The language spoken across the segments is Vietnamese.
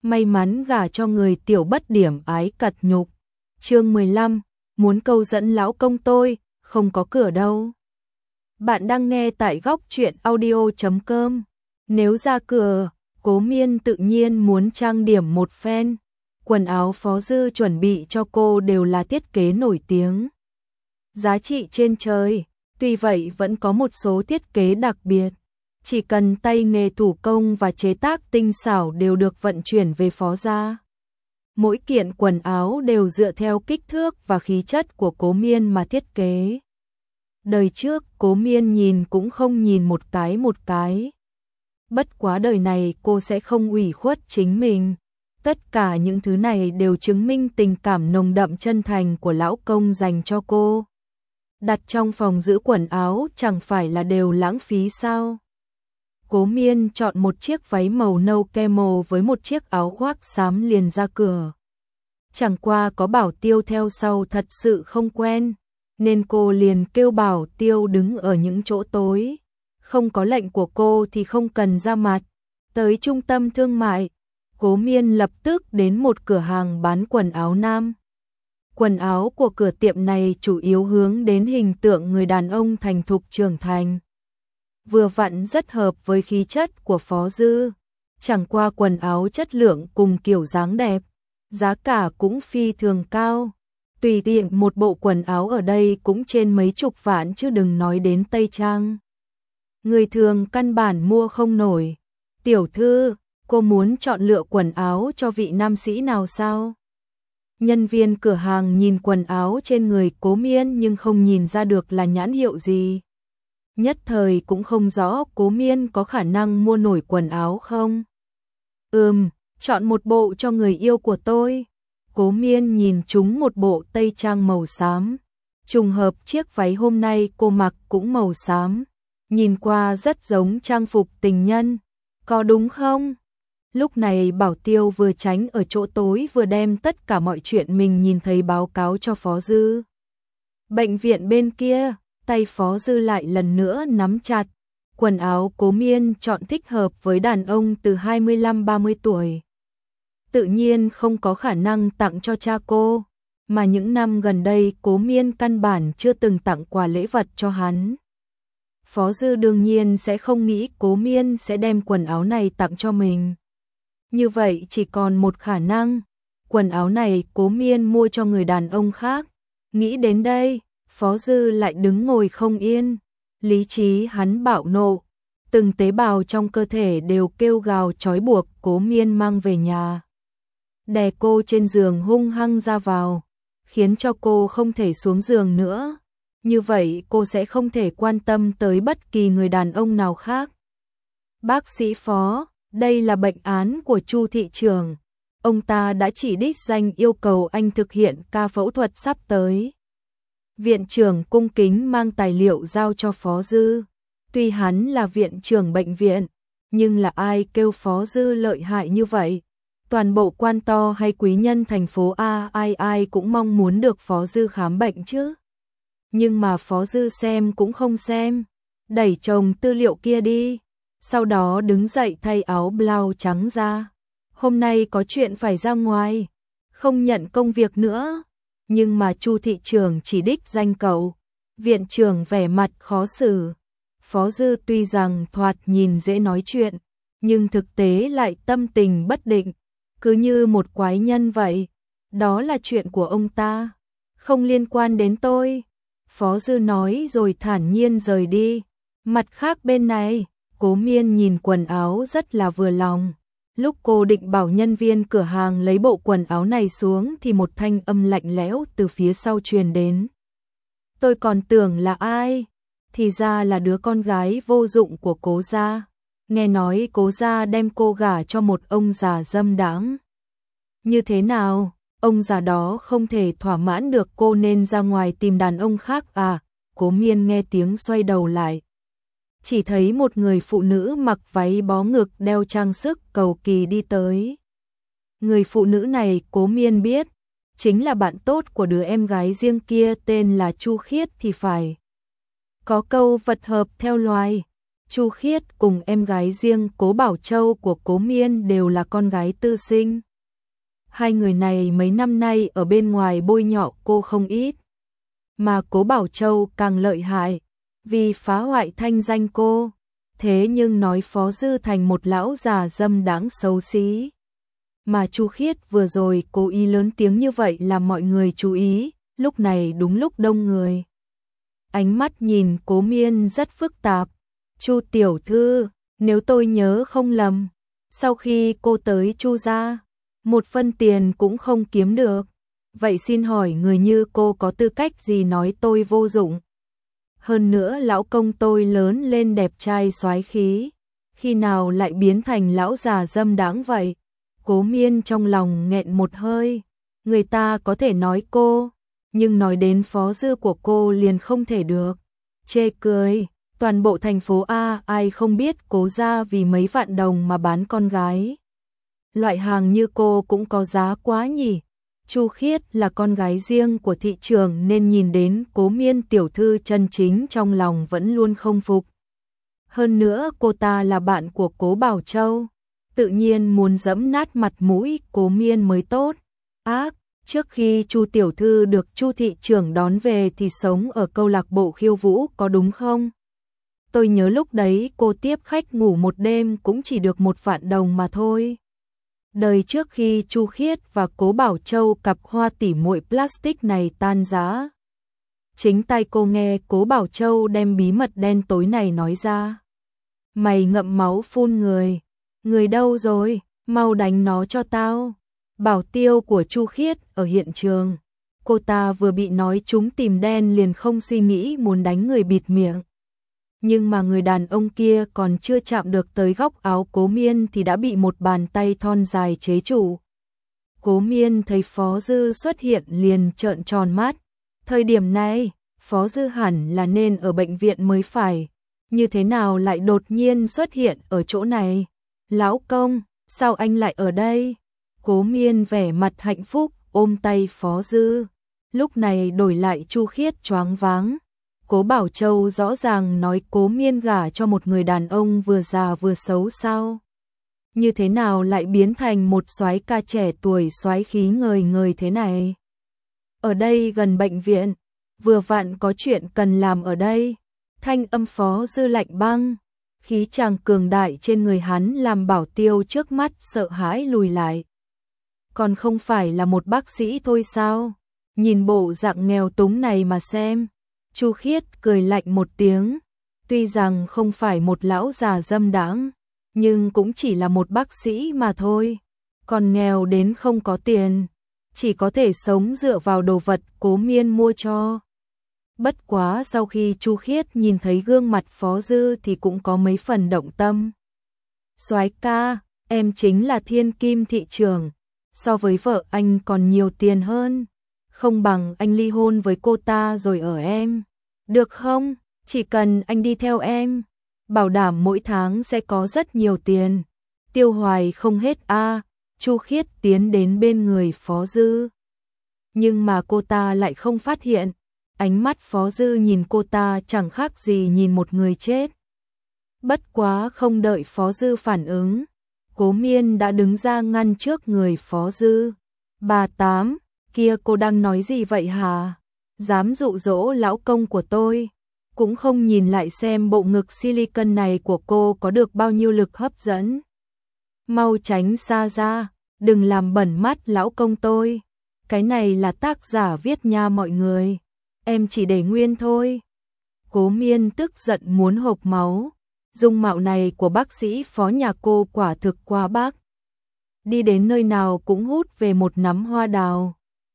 may mắn gả cho người tiểu bất điểm ái cật nhục. Chương 15, muốn câu dẫn lão công tôi, không có cửa đâu. Bạn đang nghe tại góc truyện audio.com. Nếu ra cửa, Cố Miên tự nhiên muốn trang điểm một phen. Quần áo Phó Dư chuẩn bị cho cô đều là thiết kế nổi tiếng, giá trị trên trời, tuy vậy vẫn có một số thiết kế đặc biệt. Chỉ cần tay nghề thủ công và chế tác tinh xảo đều được vận chuyển về Phó gia. Mỗi kiện quần áo đều dựa theo kích thước và khí chất của Cố Miên mà thiết kế. Đời trước Cố Miên nhìn cũng không nhìn một cái. Bất quá đời này cô sẽ không ủy khuất chính mình. Tất cả những thứ này đều chứng minh tình cảm nồng đậm chân thành của lão công dành cho cô. Đặt trong phòng giữ quần áo chẳng phải là đều lãng phí sao? Cố Miên chọn một chiếc váy màu nâu camel với một chiếc áo khoác xám liền ra cửa. Chẳng qua có Bảo Tiêu theo sau thật sự không quen, nên cô liền kêu Bảo Tiêu đứng ở những chỗ tối. Không có lệnh của cô thì không cần ra mặt. Tới trung tâm thương mại, Cố Miên lập tức đến một cửa hàng bán quần áo nam. Quần áo của cửa tiệm này chủ yếu hướng đến hình tượng người đàn ông thành thục trưởng thành. Vừa vặn rất hợp với khí chất của Phó Dư. Chẳng qua quần áo chất lượng cùng kiểu dáng đẹp, giá cả cũng phi thường cao. Tùy tiện một bộ quần áo ở đây cũng trên mấy chục vạn chứ đừng nói đến Tây Trang. Người thường căn bản mua không nổi. Tiểu thư, cô muốn chọn lựa quần áo cho vị nam sĩ nào sao? Nhân viên cửa hàng nhìn quần áo trên người Cố Miên nhưng không nhìn ra được là nhãn hiệu gì. Nhất thời cũng không rõ Cố Miên có khả năng mua nổi quần áo không. Chọn một bộ cho người yêu của tôi. Cố Miên nhìn trúng một bộ tây trang màu xám. Trùng hợp chiếc váy hôm nay cô mặc cũng màu xám. Nhìn qua rất giống trang phục tình nhân. Có đúng không? Lúc này Bảo Tiêu vừa tránh ở chỗ tối vừa đem tất cả mọi chuyện mình nhìn thấy báo cáo cho Phó Dư. Bệnh viện bên kia, tay Phó Dư lại lần nữa nắm chặt. Quần áo Cố Miên chọn thích hợp với đàn ông từ 25-30 tuổi. Tự nhiên không có khả năng tặng cho cha cô, mà những năm gần đây Cố Miên căn bản chưa từng tặng quà lễ vật cho hắn. Phó Dư đương nhiên sẽ không nghĩ Cố Miên sẽ đem quần áo này tặng cho mình. Như vậy chỉ còn một khả năng, quần áo này Cố Miên mua cho người đàn ông khác. Nghĩ đến đây, Phó Dư lại đứng ngồi không yên, lý trí hắn bạo nộ, từng tế bào trong cơ thể đều kêu gào trói buộc Cố Miên mang về nhà. Đè cô trên giường hung hăng ra vào, khiến cho cô không thể xuống giường nữa. Như vậy cô sẽ không thể quan tâm tới bất kỳ người đàn ông nào khác. Bác sĩ Phó, đây là bệnh án của Chu thị trưởng. Ông ta đã chỉ đích danh yêu cầu anh thực hiện ca phẫu thuật sắp tới. Viện trưởng cung kính mang tài liệu giao cho Phó Dư. Tuy hắn là viện trưởng bệnh viện, nhưng là ai kêu Phó Dư lợi hại như vậy? Toàn bộ quan to hay quý nhân thành phố A ai cũng mong muốn được Phó Dư khám bệnh chứ. Nhưng mà Phó Dư xem cũng không xem, đẩy chồng tư liệu kia đi. Sau đó đứng dậy thay áo blau trắng ra. Hôm nay có chuyện phải ra ngoài, không nhận công việc nữa. Nhưng mà Chu thị trưởng chỉ đích danh cậu. Viện trưởng vẻ mặt khó xử. Phó Dư tuy rằng thoạt nhìn dễ nói chuyện, nhưng thực tế lại tâm tình bất định, cứ như một quái nhân vậy. Đó là chuyện của ông ta, không liên quan đến tôi. Phó Dư nói rồi thản nhiên rời đi. Mặt khác bên này, Cố Miên nhìn quần áo rất là vừa lòng. Lúc cô định bảo nhân viên cửa hàng lấy bộ quần áo này xuống thì một thanh âm lạnh lẽo từ phía sau truyền đến. Tôi còn tưởng là ai? Thì ra là đứa con gái vô dụng của Cố gia. Nghe nói Cố gia đem cô gả cho một ông già dâm đãng. Như thế nào? Ông già đó không thể thỏa mãn được cô nên ra ngoài tìm đàn ông khác à? Cố Miên nghe tiếng xoay đầu lại. Chỉ thấy một người phụ nữ mặc váy bó ngực đeo trang sức cầu kỳ đi tới. Người phụ nữ này Cố Miên biết, chính là bạn tốt của đứa em gái riêng kia tên là Chu Khiết thì phải. Có câu vật hợp theo loài, Chu Khiết cùng em gái riêng Cố Bảo Châu của Cố Miên đều là con gái tư sinh. Hai người này mấy năm nay ở bên ngoài bôi nhọ cô không ít. Mà Cố Bảo Châu càng lợi hại, vì phá hoại thanh danh cô. Thế nhưng nói Phó Dư thành một lão già dâm đãng xấu xí. Mà Chu Khiết vừa rồi cố ý lớn tiếng như vậy làm mọi người chú ý, lúc này đúng lúc đông người. Ánh mắt nhìn Cố Miên rất phức tạp. Chu tiểu thư, nếu tôi nhớ không lầm, sau khi cô tới Chu gia, một phân tiền cũng không kiếm được. Vậy xin hỏi người như cô có tư cách gì nói tôi vô dụng? Hơn nữa lão công tôi lớn lên đẹp trai soái khí, khi nào lại biến thành lão già dâm đãng vậy? Cố Miên trong lòng nghẹn một hơi, người ta có thể nói cô, nhưng nói đến Phó Dư của cô liền không thể được. Chê cười, toàn bộ thành phố A ai không biết Cố gia vì mấy vạn đồng mà bán con gái. Loại hàng như cô cũng có giá quá nhỉ. Chu Khiết là con gái riêng của thị trường nên nhìn đến Cố Miên tiểu thư chân chính trong lòng vẫn luôn không phục. Hơn nữa cô ta là bạn của Cố Bảo Châu, tự nhiên muốn giẫm nát mặt mũi Cố Miên mới tốt. Ác, trước khi Chu tiểu thư được Chu thị trưởng đón về thì sống ở câu lạc bộ khiêu vũ có đúng không? Tôi nhớ lúc đấy cô tiếp khách ngủ một đêm cũng chỉ được 1 vạn đồng mà thôi. Đời trước khi Chu Khiết và Cố Bảo Châu cặp hoa tỉ muội plastic này tan rã, chính tay cô nghe Cố Bảo Châu đem bí mật đen tối này nói ra. Mày ngậm máu phun người, người đâu rồi, mau đánh nó cho tao. Bảo tiêu của Chu Khiết ở hiện trường, cô ta vừa bị nói trúng tìm đen liền không suy nghĩ muốn đánh người bịt miệng. Nhưng mà người đàn ông kia còn chưa chạm được tới góc áo Cố Miên thì đã bị một bàn tay thon dài chế trụ. Cố Miên thấy Phó Dư xuất hiện liền trợn tròn mắt. Thời điểm này, Phó Dư hẳn là nên ở bệnh viện mới phải. Như thế nào lại đột nhiên xuất hiện ở chỗ này? Lão công, sao anh lại ở đây? Cố Miên vẻ mặt hạnh phúc ôm tay Phó Dư. Lúc này đổi lại Chu Khiết choáng váng. Cố Bảo Châu rõ ràng nói Cố Miên gả cho một người đàn ông vừa già vừa xấu sao? Như thế nào lại biến thành một soái ca trẻ tuổi soái khí ngời ngời thế này? Ở đây gần bệnh viện, vừa vặn có chuyện cần làm ở đây. Thanh âm Phó Dư lạnh băng, khí chàng cường đại trên người hắn làm Bảo Tiêu trước mắt sợ hãi lùi lại. Còn không phải là một bác sĩ thôi sao? Nhìn bộ dạng nghèo túng này mà xem. Chu Khiết cười lạnh một tiếng, tuy rằng không phải một lão già dâm đãng, nhưng cũng chỉ là một bác sĩ mà thôi, còn nghèo đến không có tiền, chỉ có thể sống dựa vào đồ vật Cố Miên mua cho. Bất quá sau khi Chu Khiết nhìn thấy gương mặt Phó Dư thì cũng có mấy phần động tâm. Soái ca, em chính là thiên kim thị trường, so với vợ anh còn nhiều tiền hơn. Không bằng anh ly hôn với cô ta rồi ở em. Được không? Chỉ cần anh đi theo em, bảo đảm mỗi tháng sẽ có rất nhiều tiền. Tiêu hoài không hết a. Chu Khiết tiến đến bên người Phó Dư. Nhưng mà cô ta lại không phát hiện. Ánh mắt Phó Dư nhìn cô ta chẳng khác gì nhìn một người chết. Bất quá không đợi Phó Dư phản ứng, Cố Miên đã đứng ra ngăn trước người Phó Dư. Bà Tám, kia cô đang nói gì vậy hả? Dám dụ dỗ lão công của tôi, cũng không nhìn lại xem bộ ngực silicon này của cô có được bao nhiêu lực hấp dẫn. Mau tránh xa ra, đừng làm bẩn mắt lão công tôi. Cái này là tác giả viết nha mọi người, em chỉ để nguyên thôi. Cố Miên tức giận muốn hộc máu, dung mạo này của bác sĩ Phó nhà cô quả thực quá bác. Đi đến nơi nào cũng hút về một nắm hoa đào.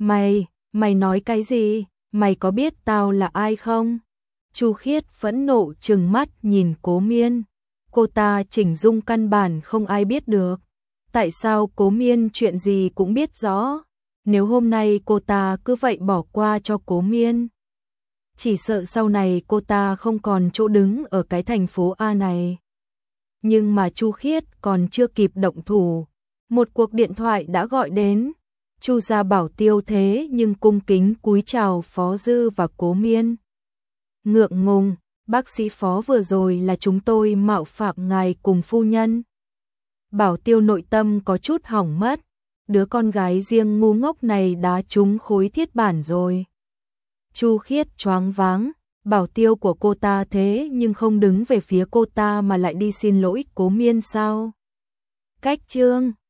Mày nói cái gì? Mày có biết tao là ai không? Chu Khiết phẫn nộ trừng mắt nhìn Cố Miên. Cô ta chỉnh dung căn bản không ai biết được. Tại sao Cố Miên chuyện gì cũng biết rõ? Nếu hôm nay cô ta cứ vậy bỏ qua cho Cố Miên, chỉ sợ sau này cô ta không còn chỗ đứng ở cái thành phố A này. Nhưng mà Chu Khiết còn chưa kịp động thủ, một cuộc điện thoại đã gọi đến. Chu gia Bảo Tiêu thế nhưng cung kính cúi chào Phó Dư và Cố Miên. Ngượng ngùng, Bác sĩ Phó vừa rồi là chúng tôi mạo phạm ngài cùng phu nhân. Bảo Tiêu nội tâm có chút hỏng mất, đứa con gái riêng ngu ngốc này đá trúng khối thiết bản rồi. Chu Khiết choáng váng, Bảo Tiêu của cô ta thế nhưng không đứng về phía cô ta mà lại đi xin lỗi Cố Miên sao? Cách chương